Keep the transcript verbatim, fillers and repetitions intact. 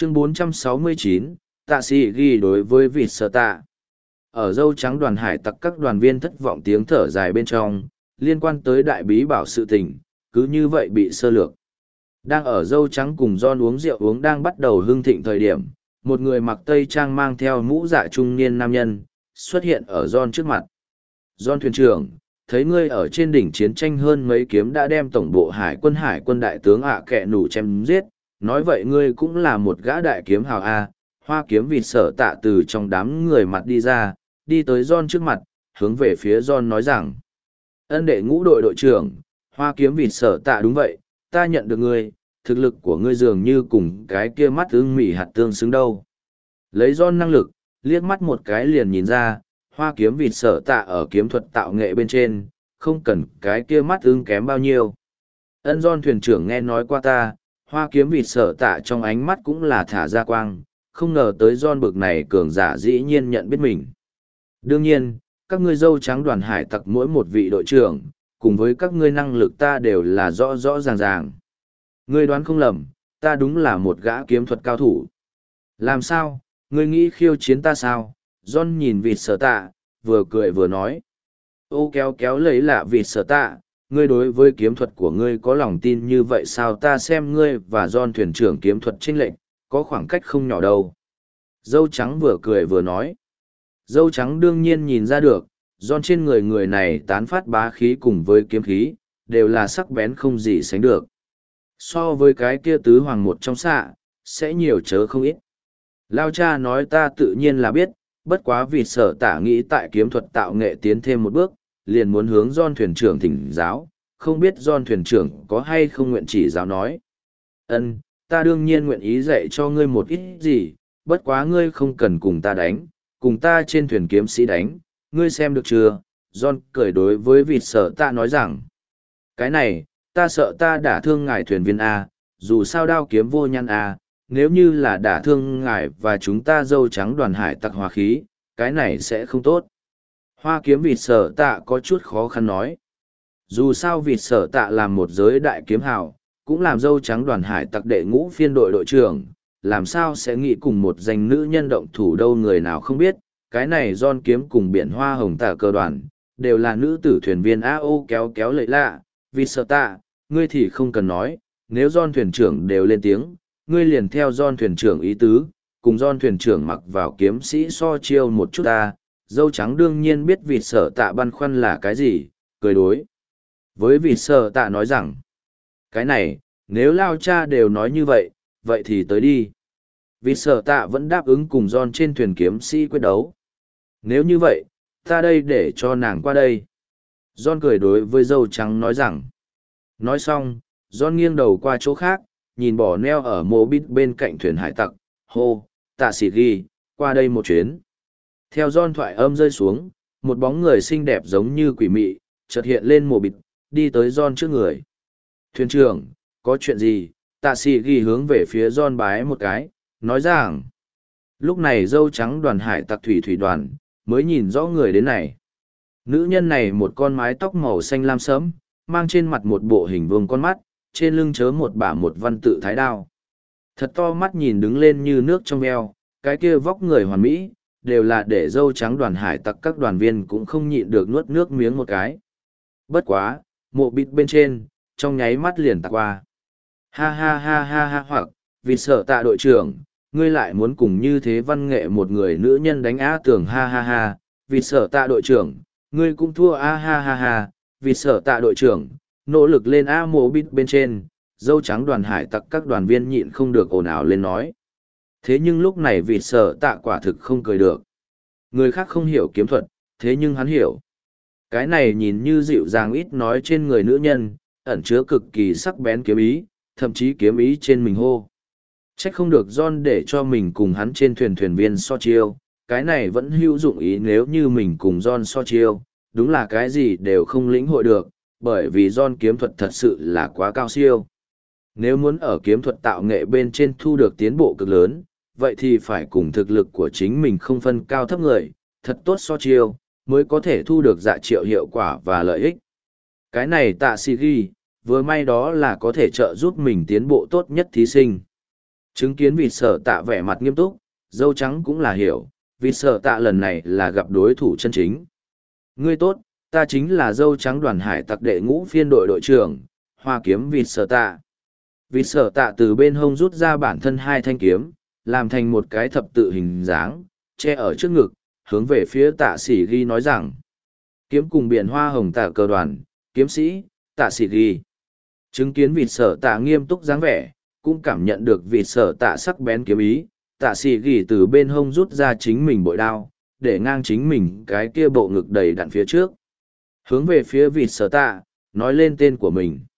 Chương bốn trăm sáu mươi chín, tạ sĩ ghi đối với vịt sở tạ. Ở dâu trắng đoàn hải tặc các đoàn viên thất vọng tiếng thở dài bên trong, liên quan tới đại bí bảo sự tình, cứ như vậy bị sơ lược. Đang ở dâu trắng cùng John uống rượu uống đang bắt đầu hưng thịnh thời điểm, một người mặc tây trang mang theo mũ dạ trung niên nam nhân, xuất hiện ở John trước mặt. John thuyền trưởng, thấy ngươi ở trên đỉnh chiến tranh hơn mấy kiếm đã đem tổng bộ hải quân hải quân đại tướng ạ kẹ nủ chém giết, nói vậy ngươi cũng là một gã đại kiếm hào A. Hoa kiếm vịt sở tạ từ trong đám người mặt đi ra, đi tới John trước mặt, hướng về phía John nói rằng: Ân đệ ngũ đội đội trưởng, hoa kiếm vịt sở tạ đúng vậy, ta nhận được ngươi, thực lực của ngươi dường như cùng cái kia mắt ưng mỉ hạt tương xứng đâu. Lấy John năng lực, liếc mắt một cái liền nhìn ra, hoa kiếm vịt sở tạ ở kiếm thuật tạo nghệ bên trên, không cần cái kia mắt ưng kém bao nhiêu. Ân John thuyền trưởng nghe nói qua ta, hoa kiếm vịt sở tạ trong ánh mắt cũng là thả ra quang, không ngờ tới John bực này cường giả dĩ nhiên nhận biết mình. Đương nhiên, các ngươi dâu trắng đoàn hải tặc mỗi một vị đội trưởng, cùng với các ngươi năng lực ta đều là rõ rõ ràng ràng. Ngươi đoán không lầm, ta đúng là một gã kiếm thuật cao thủ. Làm sao, ngươi nghĩ khiêu chiến ta sao? John nhìn vịt sở tạ, vừa cười vừa nói. Ô kéo kéo lấy lạ vịt sở tạ, ngươi đối với kiếm thuật của ngươi có lòng tin như vậy sao? Ta xem ngươi và John thuyền trưởng kiếm thuật chênh lệch, có khoảng cách không nhỏ đâu. Dâu trắng vừa cười vừa nói. Dâu trắng đương nhiên nhìn ra được, John trên người người này tán phát bá khí cùng với kiếm khí, đều là sắc bén không gì sánh được. So với cái kia tứ hoàng một trong xạ, sẽ nhiều chớ không ít. Lao cha nói ta tự nhiên là biết, bất quá vì sở tả nghĩ tại kiếm thuật tạo nghệ tiến thêm một bước, liền muốn hướng John thuyền trưởng thỉnh giáo, không biết John thuyền trưởng có hay không nguyện chỉ giáo nói. Ân, ta đương nhiên nguyện ý dạy cho ngươi một ít gì, bất quá ngươi không cần cùng ta đánh, cùng ta trên thuyền kiếm sĩ đánh, ngươi xem được chưa? John cười đối với vịt sở tạ nói rằng, cái này, ta sợ ta đả thương ngài thuyền viên A, dù sao đao kiếm vô nhăn A, nếu như là đả thương ngài và chúng ta dâu trắng đoàn hải tặc hòa khí, cái này sẽ không tốt. Hoa kiếm vịt sở tạ có chút khó khăn nói. Dù sao vịt sở tạ làm một giới đại kiếm hào, cũng làm dâu trắng đoàn hải tặc đệ ngũ phiên đội đội trưởng, làm sao sẽ nghĩ cùng một danh nữ nhân động thủ đâu người nào không biết, cái này John kiếm cùng biển hoa hồng tả cơ đoàn, đều là nữ tử thuyền viên a o kéo kéo lệ lạ, vì sợ tạ, ngươi thì không cần nói, nếu John thuyền trưởng đều lên tiếng, ngươi liền theo John thuyền trưởng ý tứ, cùng John thuyền trưởng mặc vào kiếm sĩ so chiêu một chút ta, dâu trắng đương nhiên biết vì sợ tạ băn khoăn là cái gì, cười đối. Với vì sợ tạ nói rằng, cái này, nếu lao cha đều nói như vậy, vậy thì tới đi. Vì sở tạ vẫn đáp ứng cùng John trên thuyền kiếm sĩ quyết đấu. Nếu như vậy, ta đây để cho nàng qua đây. John cười đối với dâu trắng nói rằng. Nói xong, John nghiêng đầu qua chỗ khác, nhìn bỏ neo ở mô bít bên cạnh thuyền hải tặc. Hô, tạ sĩ ghi, qua đây một chuyến. Theo John thoại âm rơi xuống, một bóng người xinh đẹp giống như quỷ mị, chợt hiện lên mô bít, đi tới John trước người. Thuyền trưởng, có chuyện gì? Tạ sĩ ghi hướng về phía John bái một cái, nói rằng. Lúc này dâu trắng đoàn hải tặc thủy thủy đoàn, mới nhìn rõ người đến này. Nữ nhân này một con mái tóc màu xanh lam sẫm, mang trên mặt một bộ hình vuông con mắt, trên lưng chớ một bả một văn tự thái đao. Thật to mắt nhìn đứng lên như nước trong veo, cái kia vóc người hoàn mỹ, đều là để dâu trắng đoàn hải tặc các đoàn viên cũng không nhịn được nuốt nước miếng một cái. Bất quá, mộ bịt bên trên, trong nháy mắt liền tạc qua. Ha ha ha ha ha hoặc, vì sợ tạ đội trưởng, ngươi lại muốn cùng như thế văn nghệ một người nữ nhân đánh á tưởng ha ha ha, vì sợ tạ đội trưởng, ngươi cũng thua a ha ha ha, vì sợ tạ đội trưởng, nỗ lực lên a mộ bít bên trên, dâu trắng đoàn hải tặc các đoàn viên nhịn không được ồn ào lên nói. Thế nhưng lúc này vì sợ tạ quả thực không cười được. Người khác không hiểu kiếm thuật, thế nhưng hắn hiểu. Cái này nhìn như dịu dàng ít nói trên người nữ nhân, ẩn chứa cực kỳ sắc bén kiếm ý, thậm chí kiếm ý trên mình hô. Trách không được John để cho mình cùng hắn trên thuyền thuyền viên so chiêu, cái này vẫn hữu dụng ý nếu như mình cùng John so chiêu, đúng là cái gì đều không lĩnh hội được, bởi vì John kiếm thuật thật sự là quá cao siêu. Nếu muốn ở kiếm thuật tạo nghệ bên trên thu được tiến bộ cực lớn, vậy thì phải cùng thực lực của chính mình không phân cao thấp người, thật tốt so chiêu, mới có thể thu được dạ triệu hiệu quả và lợi ích. Cái này tạ sĩ ghi, vừa may đó là có thể trợ giúp mình tiến bộ tốt nhất thí sinh. Chứng kiến vịt sở tạ vẻ mặt nghiêm túc, dâu trắng cũng là hiểu, vịt sở tạ lần này là gặp đối thủ chân chính. Ngươi tốt, ta chính là dâu trắng đoàn hải tặc đệ ngũ phiên đội đội trưởng, hoa kiếm vịt sở tạ. Vịt sở tạ từ bên hông rút ra bản thân hai thanh kiếm, làm thành một cái thập tự hình dáng, che ở trước ngực, hướng về phía tạ sĩ ghi nói rằng. Kiếm cùng biển hoa hồng tạ cờ đoàn, kiếm sĩ, tạ sĩ ghi. Chứng kiến vịt sở tạ nghiêm túc dáng vẻ, cũng cảm nhận được vịt sở tạ sắc bén kiếm ý, tạ sĩ ghi từ bên hông rút ra chính mình bội đao, để ngang chính mình cái kia bộ ngực đầy đặn phía trước. Hướng về phía vịt sở tạ, nói lên tên của mình.